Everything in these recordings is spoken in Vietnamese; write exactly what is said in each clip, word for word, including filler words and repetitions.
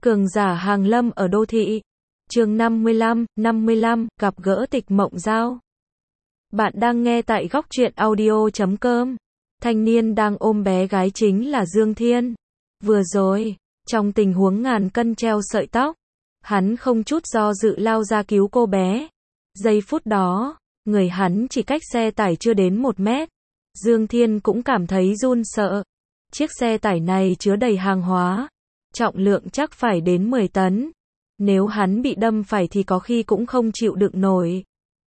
Cường giả hàng lâm ở đô thị. Chương năm mươi lăm, năm mươi lăm, gặp gỡ Tịch Mộng Giao. Bạn đang nghe tại góc truyện audio chấm com. Thanh niên đang ôm bé gái chính là Dương Thiên. Vừa rồi, trong tình huống ngàn cân treo sợi tóc, hắn không chút do dự lao ra cứu cô bé. Giây phút đó, người hắn chỉ cách xe tải chưa đến một mét. Dương Thiên cũng cảm thấy run sợ. Chiếc xe tải này chứa đầy hàng hóa, trọng lượng chắc phải đến mười tấn. Nếu hắn bị đâm phải thì có khi cũng không chịu đựng nổi.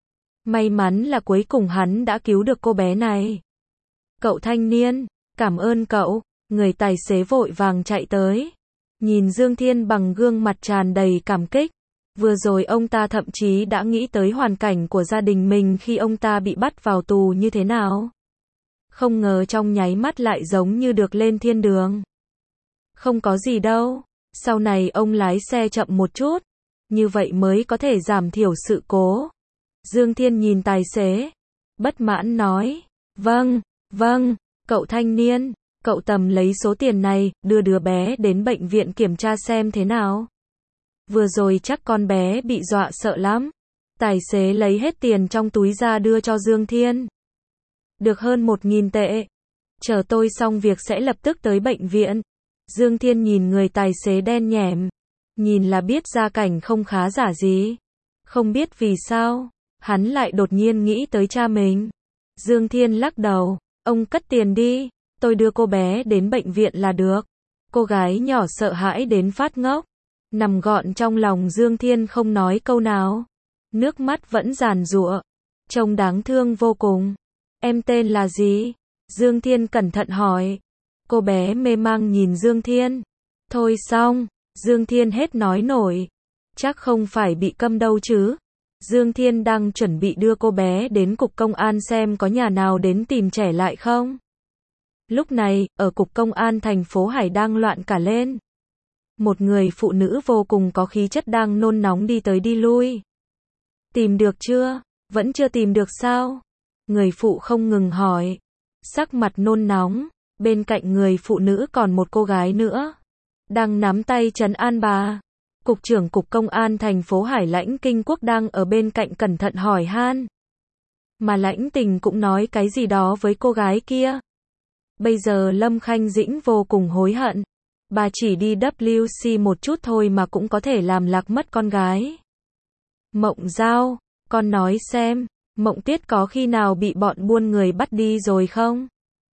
May mắn là cuối cùng hắn đã cứu được cô bé này. Cậu thanh niên, cảm ơn cậu. Người tài xế vội vàng chạy tới. Nhìn Dương Thiên bằng gương mặt tràn đầy cảm kích. Vừa rồi ông ta thậm chí đã nghĩ tới hoàn cảnh của gia đình mình khi ông ta bị bắt vào tù như thế nào. Không ngờ trong nháy mắt lại giống như được lên thiên đường. Không có gì đâu, sau này ông lái xe chậm một chút, như vậy mới có thể giảm thiểu sự cố. Dương Thiên nhìn tài xế, bất mãn nói, vâng, vâng, cậu thanh niên, cậu tầm lấy số tiền này, đưa đứa bé đến bệnh viện kiểm tra xem thế nào. Vừa rồi chắc con bé bị dọa sợ lắm. Tài xế lấy hết tiền trong túi ra đưa cho Dương Thiên. Được hơn một nghìn tệ. Chờ tôi xong việc sẽ lập tức tới bệnh viện. Dương Thiên nhìn người tài xế đen nhẻm. Nhìn là biết gia cảnh không khá giả gì. Không biết vì sao, hắn lại đột nhiên nghĩ tới cha mình. Dương Thiên lắc đầu. Ông cất tiền đi, tôi đưa cô bé đến bệnh viện là được. Cô gái nhỏ sợ hãi đến phát ngốc. Nằm gọn trong lòng Dương Thiên không nói câu nào. Nước mắt vẫn giàn giụa. Trông đáng thương vô cùng. Em tên là gì? Dương Thiên cẩn thận hỏi. Cô bé mê mang nhìn Dương Thiên. Thôi xong, Dương Thiên hết nói nổi. Chắc không phải bị câm đâu chứ. Dương Thiên đang chuẩn bị đưa cô bé đến cục công an xem có nhà nào đến tìm trẻ lại không. Lúc này, ở cục công an thành phố Hải đang loạn cả lên. Một người phụ nữ vô cùng có khí chất đang nôn nóng đi tới đi lui. Tìm được chưa? Vẫn chưa tìm được sao? Người phụ không ngừng hỏi. Sắc mặt nôn nóng. Bên cạnh người phụ nữ còn một cô gái nữa. Đang nắm tay trấn an bà. Cục trưởng cục công an thành phố Hải Lãnh Kinh Quốc đang ở bên cạnh cẩn thận hỏi han. Mà Lãnh Tình cũng nói cái gì đó với cô gái kia. Bây giờ Lâm Khanh Dĩnh vô cùng hối hận. Bà chỉ đi W C một chút thôi mà cũng có thể làm lạc mất con gái. Mộng Giao, con nói xem, Mộng Tuyết có khi nào bị bọn buôn người bắt đi rồi không?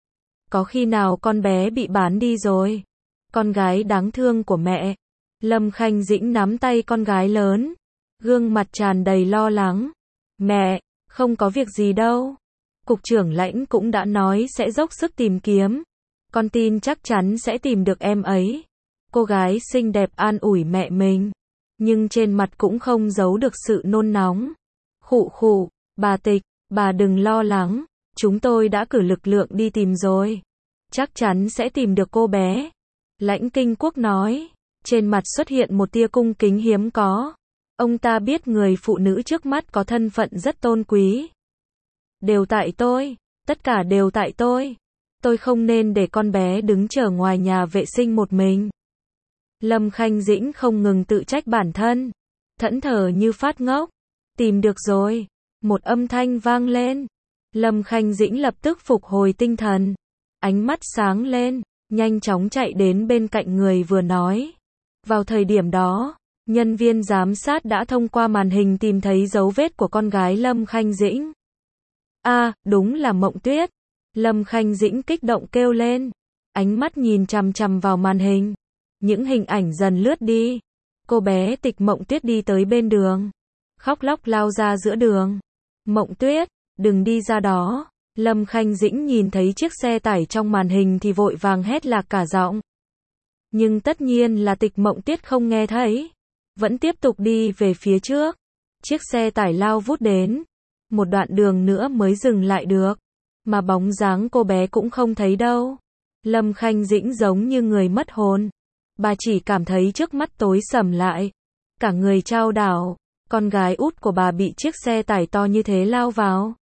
Có khi nào con bé bị bán đi rồi? Con gái đáng thương của mẹ. Lâm Khanh Dĩnh nắm tay con gái lớn. Gương mặt tràn đầy lo lắng. Mẹ, không có việc gì đâu. Cục trưởng Lãnh cũng đã nói sẽ dốc sức tìm kiếm. Con tin chắc chắn sẽ tìm được em ấy. Cô gái xinh đẹp an ủi mẹ mình. Nhưng trên mặt cũng không giấu được sự nôn nóng. Khụ khụ, bà Tịch, bà đừng lo lắng. Chúng tôi đã cử lực lượng đi tìm rồi. Chắc chắn sẽ tìm được cô bé. Lãnh Kinh Quốc nói. Trên mặt xuất hiện một tia cung kính hiếm có. Ông ta biết người phụ nữ trước mắt có thân phận rất tôn quý. Đều tại tôi. Tất cả đều tại tôi. Tôi không nên để con bé đứng chờ ngoài nhà vệ sinh một mình. Lâm Khanh Dĩnh không ngừng tự trách bản thân. Thẫn thờ như phát ngốc. Tìm được rồi. Một âm thanh vang lên. Lâm Khanh Dĩnh lập tức phục hồi tinh thần. Ánh mắt sáng lên. Nhanh chóng chạy đến bên cạnh người vừa nói. Vào thời điểm đó, nhân viên giám sát đã thông qua màn hình tìm thấy dấu vết của con gái Lâm Khanh Dĩnh. A, à, đúng là Mộng Tuyết. Lâm Khanh Dĩnh kích động kêu lên. Ánh mắt nhìn chằm chằm vào màn hình. Những hình ảnh dần lướt đi. Cô bé Tịch Mộng Tuyết đi tới bên đường. Khóc lóc lao ra giữa đường. Mộng Tuyết, đừng đi ra đó. Lâm Khanh Dĩnh nhìn thấy chiếc xe tải trong màn hình thì vội vàng hét lạc cả giọng. Nhưng tất nhiên là Tịch Mộng Tuyết không nghe thấy. Vẫn tiếp tục đi về phía trước. Chiếc xe tải lao vút đến. Một đoạn đường nữa mới dừng lại được. Mà bóng dáng cô bé cũng không thấy đâu. Lâm Khanh Dĩnh giống như người mất hồn. Bà chỉ cảm thấy trước mắt tối sầm lại. Cả người chao đảo. Con gái út của bà bị chiếc xe tải to như thế lao vào.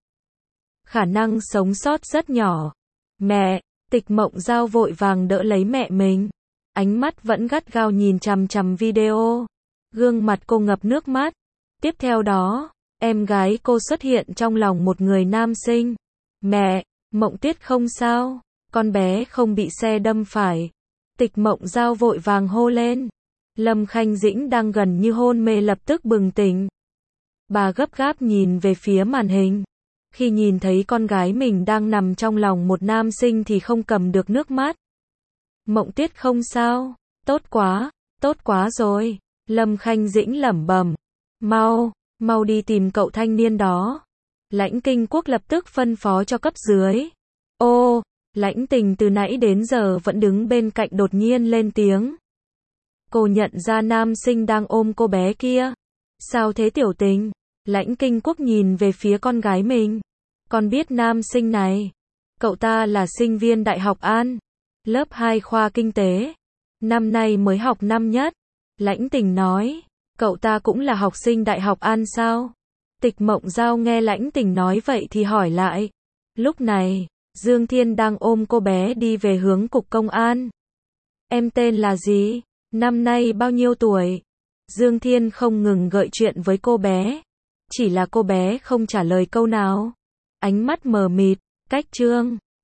Khả năng sống sót rất nhỏ. Mẹ, Tịch Mộng Giao vội vàng đỡ lấy mẹ mình. ánh mắt vẫn gắt gao nhìn chằm chằm video. Gương mặt cô ngập nước mắt. Tiếp theo đó, em gái cô xuất hiện trong lòng một người nam sinh. Mẹ, Mộng Tuyết không sao, con bé không bị xe đâm phải. Tịch Mộng Giao vội vàng hô lên. Lâm Khanh Dĩnh đang gần như hôn mê lập tức bừng tỉnh. Bà gấp gáp nhìn về phía màn hình. Khi nhìn thấy con gái mình đang nằm trong lòng một nam sinh thì không cầm được nước mắt. Mộng Tuyết không sao, tốt quá, tốt quá rồi. Lâm Khanh Dĩnh lẩm bẩm. Mau, mau đi tìm cậu thanh niên đó. Lãnh Kinh Quốc lập tức phân phó cho cấp dưới. Ô, Lãnh Tình từ nãy đến giờ vẫn đứng bên cạnh đột nhiên lên tiếng. Cô nhận ra nam sinh đang ôm cô bé kia. Sao thế Tiểu Tình? Lãnh Kinh Quốc nhìn về phía con gái mình. Con biết nam sinh này. Cậu ta là sinh viên Đại học An. Lớp hai khoa kinh tế. Năm nay mới học năm nhất. Lãnh Tình nói. Cậu ta cũng là học sinh Đại học An sao? Tịch Mộng Giao nghe Lãnh Tình nói vậy thì hỏi lại. Lúc này, Dương Thiên đang ôm cô bé đi về hướng cục công an. Em tên là gì? Năm nay bao nhiêu tuổi? Dương Thiên không ngừng gợi chuyện với cô bé. Chỉ là cô bé không trả lời câu nào. Ánh mắt mờ mịt, cách chương.